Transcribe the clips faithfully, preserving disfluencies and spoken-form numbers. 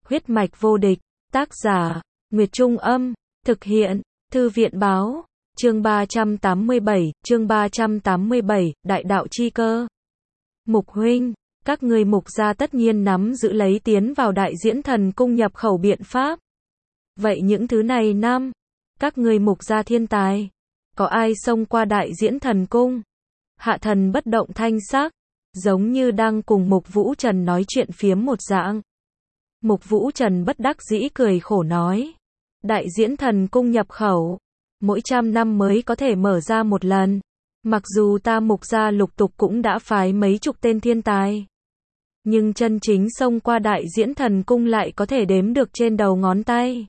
Huyết mạch vô địch, tác giả, Nguyệt Trung Âm, thực hiện, Thư viện Báo, chương ba trăm tám mươi bảy, chương ba trăm tám mươi bảy, Đại đạo chi cơ. Mục huynh, các ngươi Mục gia tất nhiên nắm giữ lấy tiến vào Đại Diễn Thần Cung nhập khẩu biện pháp. Vậy những thứ này năm, các ngươi Mục gia thiên tài, có ai xông qua Đại Diễn Thần Cung? Hạ Thần bất động thanh sắc, giống như đang cùng Mục Vũ Trần nói chuyện phiếm một dạng. Mục Vũ Trần bất đắc dĩ cười khổ nói, Đại Diễn Thần Cung nhập khẩu, mỗi trăm năm mới có thể mở ra một lần. Mặc dù ta Mục gia lục tục cũng đã phái mấy chục tên thiên tài, nhưng chân chính xông qua Đại Diễn Thần Cung lại có thể đếm được trên đầu ngón tay.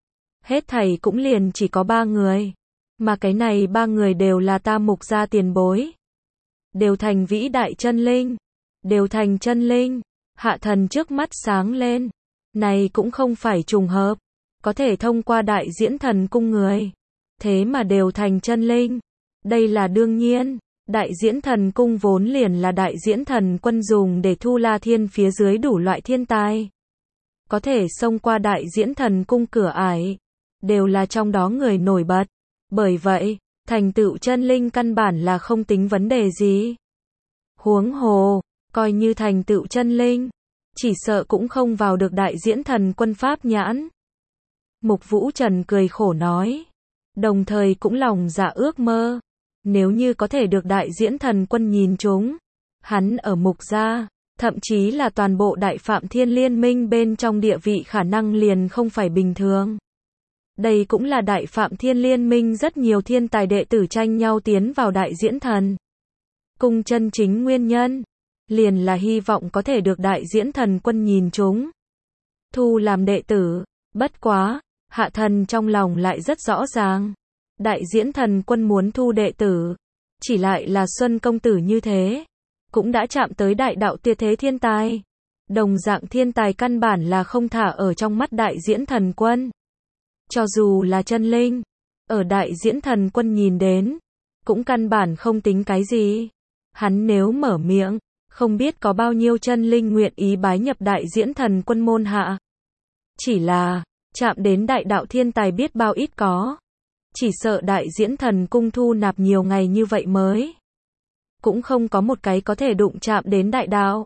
Hết thảy cũng liền chỉ có ba người, mà cái này ba người đều là ta Mục gia tiền bối. Đều thành vĩ đại chân linh, đều thành chân linh. Hạ Thần trước mắt sáng lên, này cũng không phải trùng hợp, có thể thông qua Đại Diễn Thần Cung người, thế mà đều thành chân linh. Đây là đương nhiên, Đại Diễn Thần Cung vốn liền là Đại Diễn Thần Quân dùng để thu La Thiên phía dưới đủ loại thiên tài. Có thể xông qua Đại Diễn Thần Cung cửa ải, đều là trong đó người nổi bật. Bởi vậy, thành tựu chân linh căn bản là không tính vấn đề gì. Huống hồ, coi như thành tựu chân linh, chỉ sợ cũng không vào được Đại Diễn Thần Quân pháp nhãn. Mục Vũ Trần cười khổ nói, đồng thời cũng lòng dạ ước mơ, nếu như có thể được Đại Diễn Thần Quân nhìn trúng, hắn ở Mục gia, thậm chí là toàn bộ Đại Phạm Thiên Liên Minh bên trong địa vị khả năng liền không phải bình thường. Đây cũng là Đại Phạm Thiên Liên Minh rất nhiều thiên tài đệ tử tranh nhau tiến vào Đại Diễn Thần Cung chân chính nguyên nhân, liền là hy vọng có thể được Đại Diễn Thần Quân nhìn trúng, thu làm đệ tử. Bất quá, Hạ Thần trong lòng lại rất rõ ràng, Đại Diễn Thần Quân muốn thu đệ tử, chỉ lại là Xuân công tử như thế, cũng đã chạm tới đại đạo tuyệt thế thiên tài. Đồng dạng thiên tài căn bản là không thả ở trong mắt Đại Diễn Thần Quân. Cho dù là chân linh, ở Đại Diễn Thần Quân nhìn đến, cũng căn bản không tính cái gì. Hắn nếu mở miệng, không biết có bao nhiêu chân linh nguyện ý bái nhập Đại Diễn Thần Quân môn hạ. Chỉ là, chạm đến đại đạo thiên tài biết bao ít có. Chỉ sợ Đại Diễn Thần Cung thu nạp nhiều ngày như vậy mới, cũng không có một cái có thể đụng chạm đến đại đạo.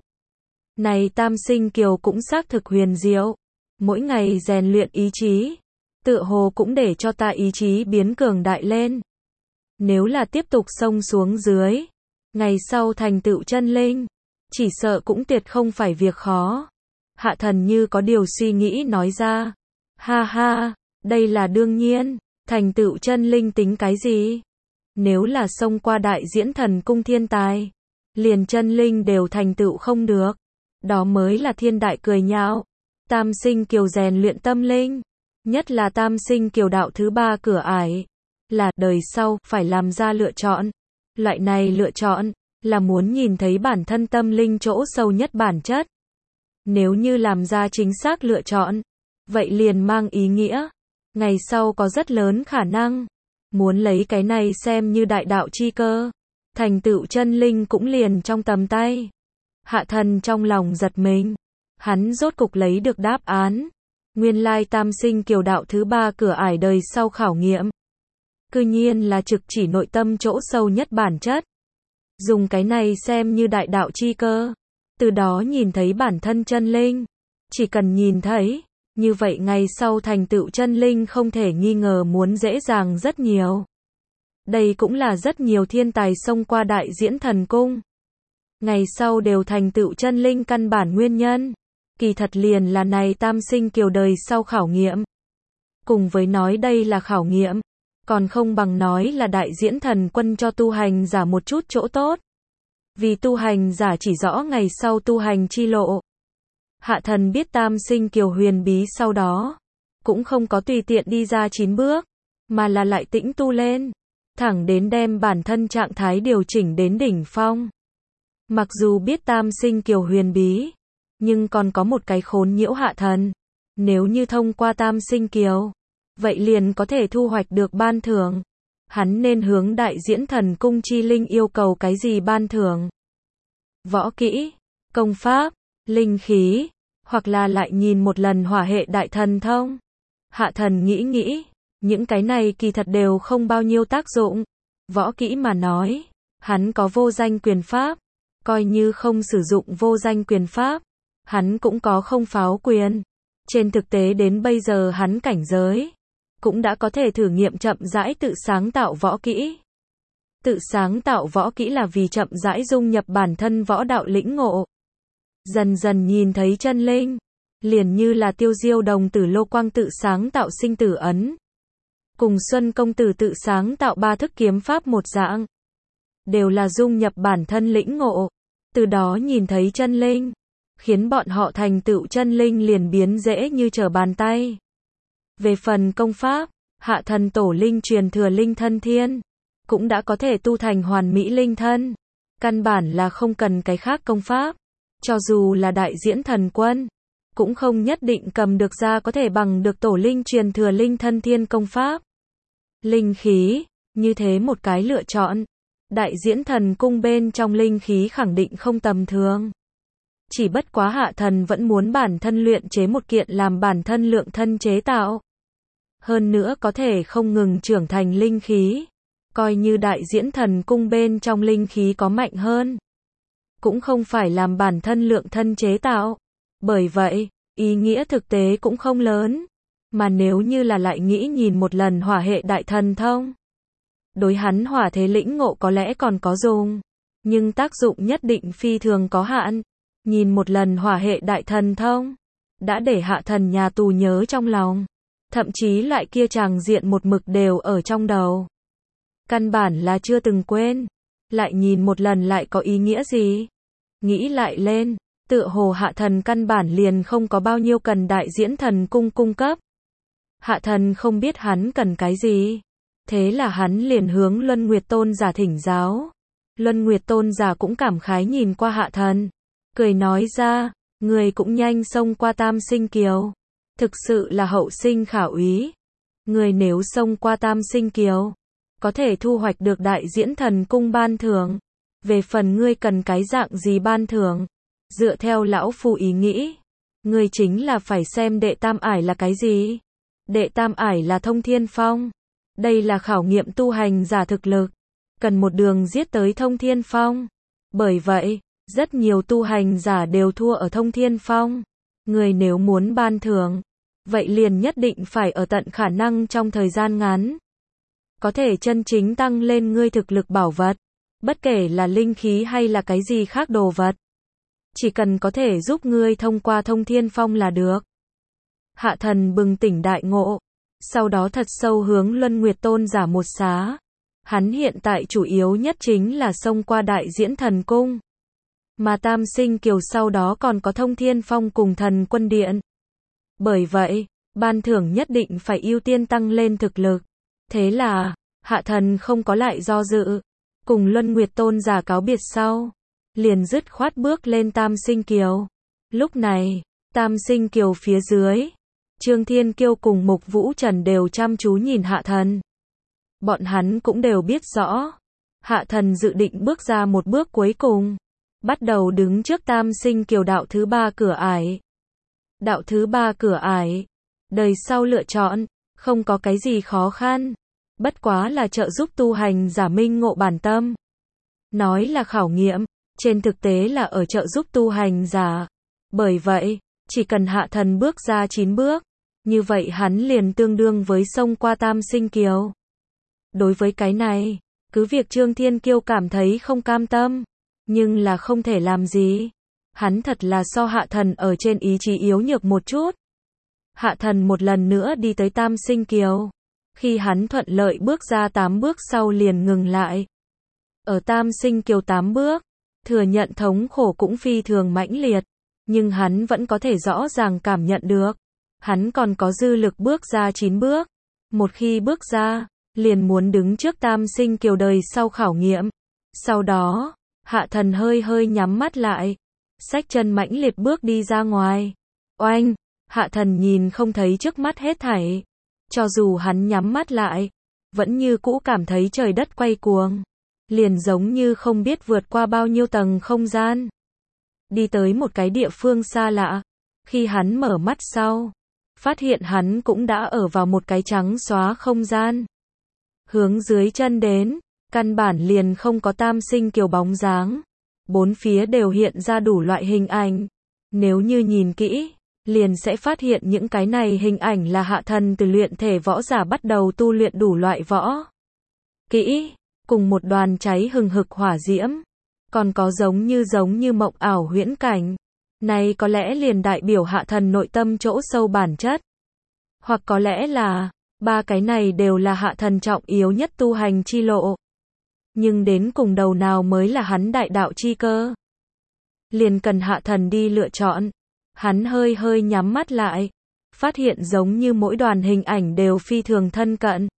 Này Tam Sinh Kiều cũng xác thực huyền diệu, mỗi ngày rèn luyện ý chí, tựa hồ cũng để cho ta ý chí biến cường đại lên. Nếu là tiếp tục xông xuống dưới, ngày sau thành tựu chân linh, chỉ sợ cũng tuyệt không phải việc khó. Hạ Thần như có điều suy nghĩ nói ra, ha ha, đây là đương nhiên, thành tựu chân linh tính cái gì? Nếu là xông qua Đại Diễn Thần Cung thiên tài, liền chân linh đều thành tựu không được, đó mới là thiên đại cười nhạo. Tam Sinh Kiều rèn luyện tâm linh, nhất là Tam Sinh Kiều đạo thứ ba cửa ải, là đời sau phải làm ra lựa chọn. Loại này lựa chọn là muốn nhìn thấy bản thân tâm linh chỗ sâu nhất bản chất. Nếu như làm ra chính xác lựa chọn, vậy liền mang ý nghĩa, ngày sau có rất lớn khả năng, muốn lấy cái này xem như đại đạo chi cơ, thành tựu chân linh cũng liền trong tầm tay. Hạ Thần trong lòng giật mình, hắn rốt cục lấy được đáp án. Nguyên lai Tam Sinh Kiều đạo thứ ba cửa ải đời sau khảo nghiệm, cư nhiên là trực chỉ nội tâm chỗ sâu nhất bản chất. Dùng cái này xem như đại đạo chi cơ, từ đó nhìn thấy bản thân chân linh. Chỉ cần nhìn thấy, như vậy ngày sau thành tựu chân linh không thể nghi ngờ muốn dễ dàng rất nhiều. Đây cũng là rất nhiều thiên tài xông qua Đại Diễn Thần Cung, ngày sau đều thành tựu chân linh căn bản nguyên nhân. Kỳ thật liền là này Tam Sinh Kiều đời sau khảo nghiệm. Cùng với nói đây là khảo nghiệm, còn không bằng nói là Đại Diễn Thần Quân cho tu hành giả một chút chỗ tốt. Vì tu hành giả chỉ rõ ngày sau tu hành chi lộ. Hạ Thần biết Tam Sinh Kiều huyền bí sau đó, cũng không có tùy tiện đi ra chín bước, mà là lại tĩnh tu lên, thẳng đến đem bản thân trạng thái điều chỉnh đến đỉnh phong. Mặc dù biết Tam Sinh Kiều huyền bí, nhưng còn có một cái khốn nhiễu Hạ Thần. Nếu như thông qua Tam Sinh Kiều, vậy liền có thể thu hoạch được ban thưởng. Hắn nên hướng Đại Diễn Thần Cung chi linh yêu cầu cái gì ban thưởng? Võ kỹ, công pháp, linh khí, hoặc là lại nhìn một lần hỏa hệ đại thần thông. Hạ thần nghĩ nghĩ, những cái này kỳ thật đều không bao nhiêu tác dụng. Võ kỹ mà nói, hắn có vô danh quyền pháp, coi như không sử dụng vô danh quyền pháp, hắn cũng có không pháo quyền. Trên thực tế đến bây giờ hắn cảnh giới, cũng đã có thể thử nghiệm chậm rãi tự sáng tạo võ kỹ. Tự sáng tạo võ kỹ là vì chậm rãi dung nhập bản thân võ đạo lĩnh ngộ. Dần dần nhìn thấy chân linh, liền như là Tiêu Diêu đồng tử Lô Quang tự sáng tạo sinh tử ấn. Cùng Xuân công tử tự sáng tạo ba thức kiếm pháp một dạng. Đều là dung nhập bản thân lĩnh ngộ. Từ đó nhìn thấy chân linh, khiến bọn họ thành tựu chân linh liền biến dễ như trở bàn tay. Về phần công pháp, hạ thần tổ linh truyền thừa linh thân thiên, cũng đã có thể tu thành hoàn mỹ linh thân. Căn bản là không cần cái khác công pháp. Cho dù là đại diễn thần quân, cũng không nhất định cầm được ra có thể bằng được tổ linh truyền thừa linh thân thiên công pháp. Linh khí, như thế một cái lựa chọn. Đại diễn thần cung bên trong linh khí khẳng định không tầm thường. Chỉ bất quá hạ thần vẫn muốn bản thân luyện chế một kiện làm bản thân lượng thân chế tạo. Hơn nữa có thể không ngừng trưởng thành linh khí. Coi như đại diễn thần cung bên trong linh khí có mạnh hơn, cũng không phải làm bản thân lượng thân chế tạo. Bởi vậy, ý nghĩa thực tế cũng không lớn. Mà nếu như là lại nghĩ nhìn một lần hỏa hệ đại thần thông, đối hắn hỏa thế lĩnh ngộ có lẽ còn có dùng, nhưng tác dụng nhất định phi thường có hạn. Nhìn một lần hỏa hệ đại thần thông, đã để hạ thần nhà tù nhớ trong lòng. Thậm chí loại kia tràng diện một mực đều ở trong đầu. Căn bản là chưa từng quên. Lại nhìn một lần lại có ý nghĩa gì? Nghĩ lại lên, tựa hồ hạ thần căn bản liền không có bao nhiêu cần đại diễn thần cung cung cấp. Hạ thần không biết hắn cần cái gì. Thế là hắn liền hướng Luân Nguyệt Tôn giả thỉnh giáo. Luân Nguyệt Tôn giả cũng cảm khái nhìn qua hạ thần, cười nói ra, người cũng nhanh xông qua Tam Sinh Kiều. Thực sự là hậu sinh khả úy. Người nếu xông qua Tam Sinh Kiều, có thể thu hoạch được đại diễn thần cung ban thưởng. Về phần ngươi cần cái dạng gì ban thưởng, dựa theo lão phu ý nghĩ, ngươi chính là phải xem đệ tam ải là cái gì. Đệ tam ải là thông thiên phong. Đây là khảo nghiệm tu hành giả thực lực, cần một đường giết tới thông thiên phong. Bởi vậy, rất nhiều tu hành giả đều thua ở thông thiên phong. Người nếu muốn ban thưởng, vậy liền nhất định phải ở tận khả năng trong thời gian ngắn, có thể chân chính tăng lên ngươi thực lực bảo vật. Bất kể là linh khí hay là cái gì khác đồ vật, chỉ cần có thể giúp ngươi thông qua thông thiên phong là được. Hạ thần bừng tỉnh đại ngộ, sau đó thật sâu hướng Luân Nguyệt Tôn giả một xá. Hắn hiện tại chủ yếu nhất chính là xông qua đại diễn thần cung. Mà Tam Sinh Kiều sau đó còn có thông thiên phong cùng thần quân điện. Bởi vậy, ban thưởng nhất định phải ưu tiên tăng lên thực lực. Thế là, hạ thần không có lại do dự. Cùng Luân Nguyệt Tôn giả cáo biệt sau, liền dứt khoát bước lên Tam Sinh Kiều. Lúc này, Tam Sinh Kiều phía dưới, Trương Thiên Kiêu cùng Mục Vũ Trần đều chăm chú nhìn hạ thần. Bọn hắn cũng đều biết rõ, hạ thần dự định bước ra một bước cuối cùng, bắt đầu đứng trước Tam Sinh Kiều đạo thứ ba cửa ải. Đạo thứ ba cửa ải, đời sau lựa chọn, không có cái gì khó khăn, bất quá là trợ giúp tu hành giả minh ngộ bản tâm. Nói là khảo nghiệm, trên thực tế là ở trợ giúp tu hành giả. Bởi vậy, chỉ cần hạ thần bước ra chín bước, như vậy hắn liền tương đương với xông qua Tam Sinh Kiều. Đối với cái này, cứ việc Trương Thiên Kiêu cảm thấy không cam tâm, nhưng là không thể làm gì. Hắn thật là so hạ thần ở trên ý chí yếu nhược một chút. Hạ thần một lần nữa đi tới Tam Sinh Kiều. Khi hắn thuận lợi bước ra tám bước sau liền ngừng lại. Ở Tam Sinh Kiều tám bước, thừa nhận thống khổ cũng phi thường mãnh liệt, nhưng hắn vẫn có thể rõ ràng cảm nhận được. Hắn còn có dư lực bước ra chín bước. Một khi bước ra, liền muốn đứng trước Tam Sinh Kiều đời sau khảo nghiệm. Sau đó, hạ thần hơi hơi nhắm mắt lại, xách chân mãnh liệt bước đi ra ngoài. Oanh, hạ thần nhìn không thấy trước mắt hết thảy. Cho dù hắn nhắm mắt lại, vẫn như cũ cảm thấy trời đất quay cuồng. Liền giống như không biết vượt qua bao nhiêu tầng không gian. Đi tới một cái địa phương xa lạ. Khi hắn mở mắt sau, phát hiện hắn cũng đã ở vào một cái trắng xóa không gian. Hướng dưới chân đến, căn bản liền không có Tam Sinh Kiều bóng dáng. Bốn phía đều hiện ra đủ loại hình ảnh. Nếu như nhìn kỹ, liền sẽ phát hiện những cái này hình ảnh là Hạ Thần từ luyện thể võ giả bắt đầu tu luyện đủ loại võ kỹ, cùng một đoàn cháy hừng hực hỏa diễm, còn có giống như giống như mộng ảo huyễn cảnh. Này có lẽ liền đại biểu Hạ Thần nội tâm chỗ sâu bản chất. Hoặc có lẽ là, ba cái này đều là Hạ Thần trọng yếu nhất tu hành chi lộ. Nhưng đến cùng đầu nào mới là hắn đại đạo chi cơ? Liền cần Hạ Thần đi lựa chọn. Hắn hơi hơi nhắm mắt lại, phát hiện giống như mỗi đoàn hình ảnh đều phi thường thân cận.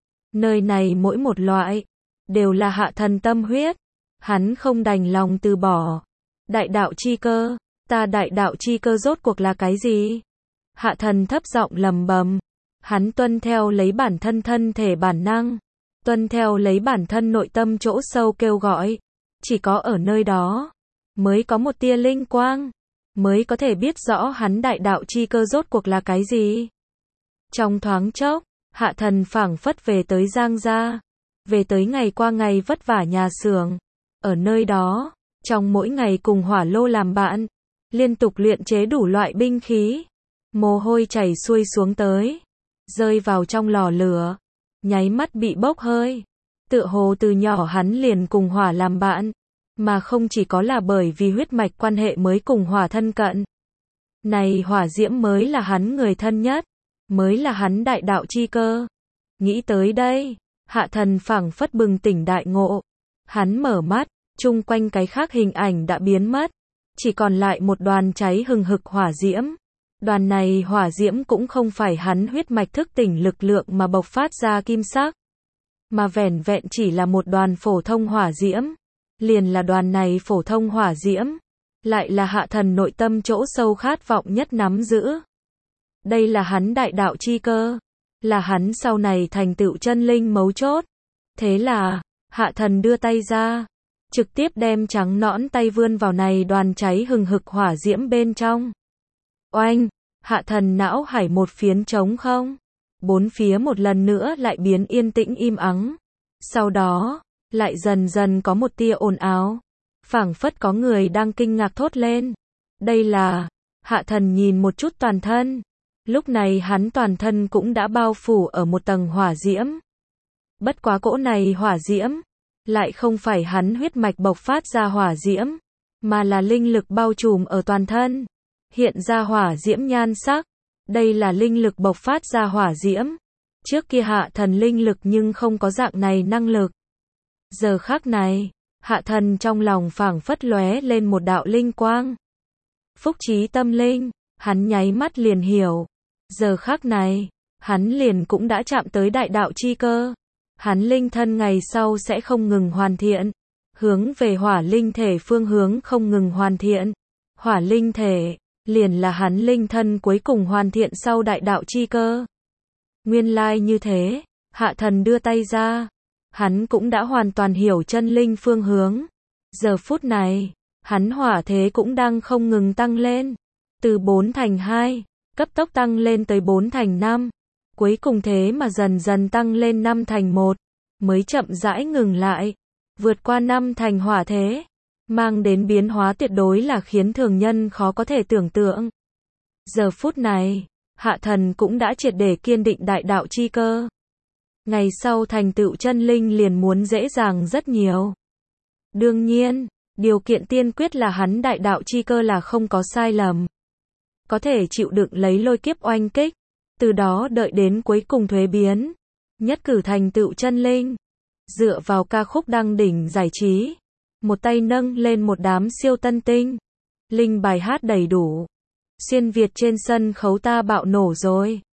Nơi này mỗi một loại, đều là Hạ Thần tâm huyết. Hắn không đành lòng từ bỏ. Đại đạo chi cơ, ta đại đạo chi cơ rốt cuộc là cái gì? Hạ Thần thấp giọng lầm bầm. Hắn tuân theo lấy bản thân thân thể bản năng, tuân theo lấy bản thân nội tâm chỗ sâu kêu gọi. Chỉ có ở nơi đó, mới có một tia linh quang, mới có thể biết rõ hắn đại đạo chi cơ rốt cuộc là cái gì. Trong thoáng chốc, Hạ Thần phảng phất về tới Giang gia, về tới ngày qua ngày vất vả nhà xưởng. Ở nơi đó, trong mỗi ngày cùng Hỏa Lô làm bạn, liên tục luyện chế đủ loại binh khí, mồ hôi chảy xuôi xuống tới, rơi vào trong lò lửa, nháy mắt bị bốc hơi. Tựa hồ từ nhỏ hắn liền cùng hỏa làm bạn, mà không chỉ có là bởi vì huyết mạch quan hệ mới cùng hỏa thân cận. Này hỏa diễm mới là hắn người thân nhất, mới là hắn đại đạo chi cơ. Nghĩ tới đây, Hạ Thần phảng phất bừng tỉnh đại ngộ. Hắn mở mắt, chung quanh cái khác hình ảnh đã biến mất, chỉ còn lại một đoàn cháy hừng hực hỏa diễm. Đoàn này hỏa diễm cũng không phải hắn huyết mạch thức tỉnh lực lượng mà bộc phát ra kim sắc, mà vẻn vẹn chỉ là một đoàn phổ thông hỏa diễm. Liền là đoàn này phổ thông hỏa diễm, lại là Hạ Thần nội tâm chỗ sâu khát vọng nhất nắm giữ. Đây là hắn đại đạo chi cơ, là hắn sau này thành tựu chân linh mấu chốt. Thế là, Hạ Thần đưa tay ra, trực tiếp đem trắng nõn tay vươn vào này đoàn cháy hừng hực hỏa diễm bên trong. Oanh, Hạ Thần não hải một phiến trống không. Bốn phía một lần nữa lại biến yên tĩnh im ắng. Sau đó, lại dần dần có một tia ồn ào. Phảng phất có người đang kinh ngạc thốt lên. Đây là, Hạ Thần nhìn một chút toàn thân. Lúc này hắn toàn thân cũng đã bao phủ ở một tầng hỏa diễm. Bất quá cỗ này hỏa diễm, lại không phải hắn huyết mạch bộc phát ra hỏa diễm, mà là linh lực bao trùm ở toàn thân. Hiện ra hỏa diễm nhan sắc. Đây là linh lực bộc phát ra hỏa diễm. Trước kia Hạ Thần linh lực nhưng không có dạng này năng lực. Giờ khắc này, Hạ Thần trong lòng phảng phất lóe lên một đạo linh quang. Phúc trí tâm linh, hắn nháy mắt liền hiểu. Giờ khắc này, hắn liền cũng đã chạm tới đại đạo chi cơ. Hắn linh thân ngày sau sẽ không ngừng hoàn thiện, hướng về hỏa linh thể phương hướng không ngừng hoàn thiện. Hỏa linh thể, liền là hắn linh thân cuối cùng hoàn thiện sau đại đạo chi cơ. Nguyên lai như thế, Hạ Thần đưa tay ra, hắn cũng đã hoàn toàn hiểu chân linh phương hướng. Giờ phút này, hắn hỏa thế cũng đang không ngừng tăng lên, từ bốn thành hai, cấp tốc tăng lên tới bốn thành năm, cuối cùng thế mà dần dần tăng lên năm thành một, mới chậm rãi ngừng lại, vượt qua năm thành hỏa thế, mang đến biến hóa tuyệt đối là khiến thường nhân khó có thể tưởng tượng. Giờ phút này, Hạ Thần cũng đã triệt để kiên định đại đạo chi cơ. Ngày sau thành tựu chân linh liền muốn dễ dàng rất nhiều. Đương nhiên, điều kiện tiên quyết là hắn đại đạo chi cơ là không có sai lầm. Có thể chịu đựng lấy lôi kiếp oanh kích, từ đó đợi đến cuối cùng thuế biến, nhất cử thành tựu chân linh. Dựa vào ca khúc đăng đỉnh giải trí, một tay nâng lên một đám siêu tân tinh, linh bài hát đầy đủ. Xuyên Việt trên sân khấu ta bạo nổ rồi.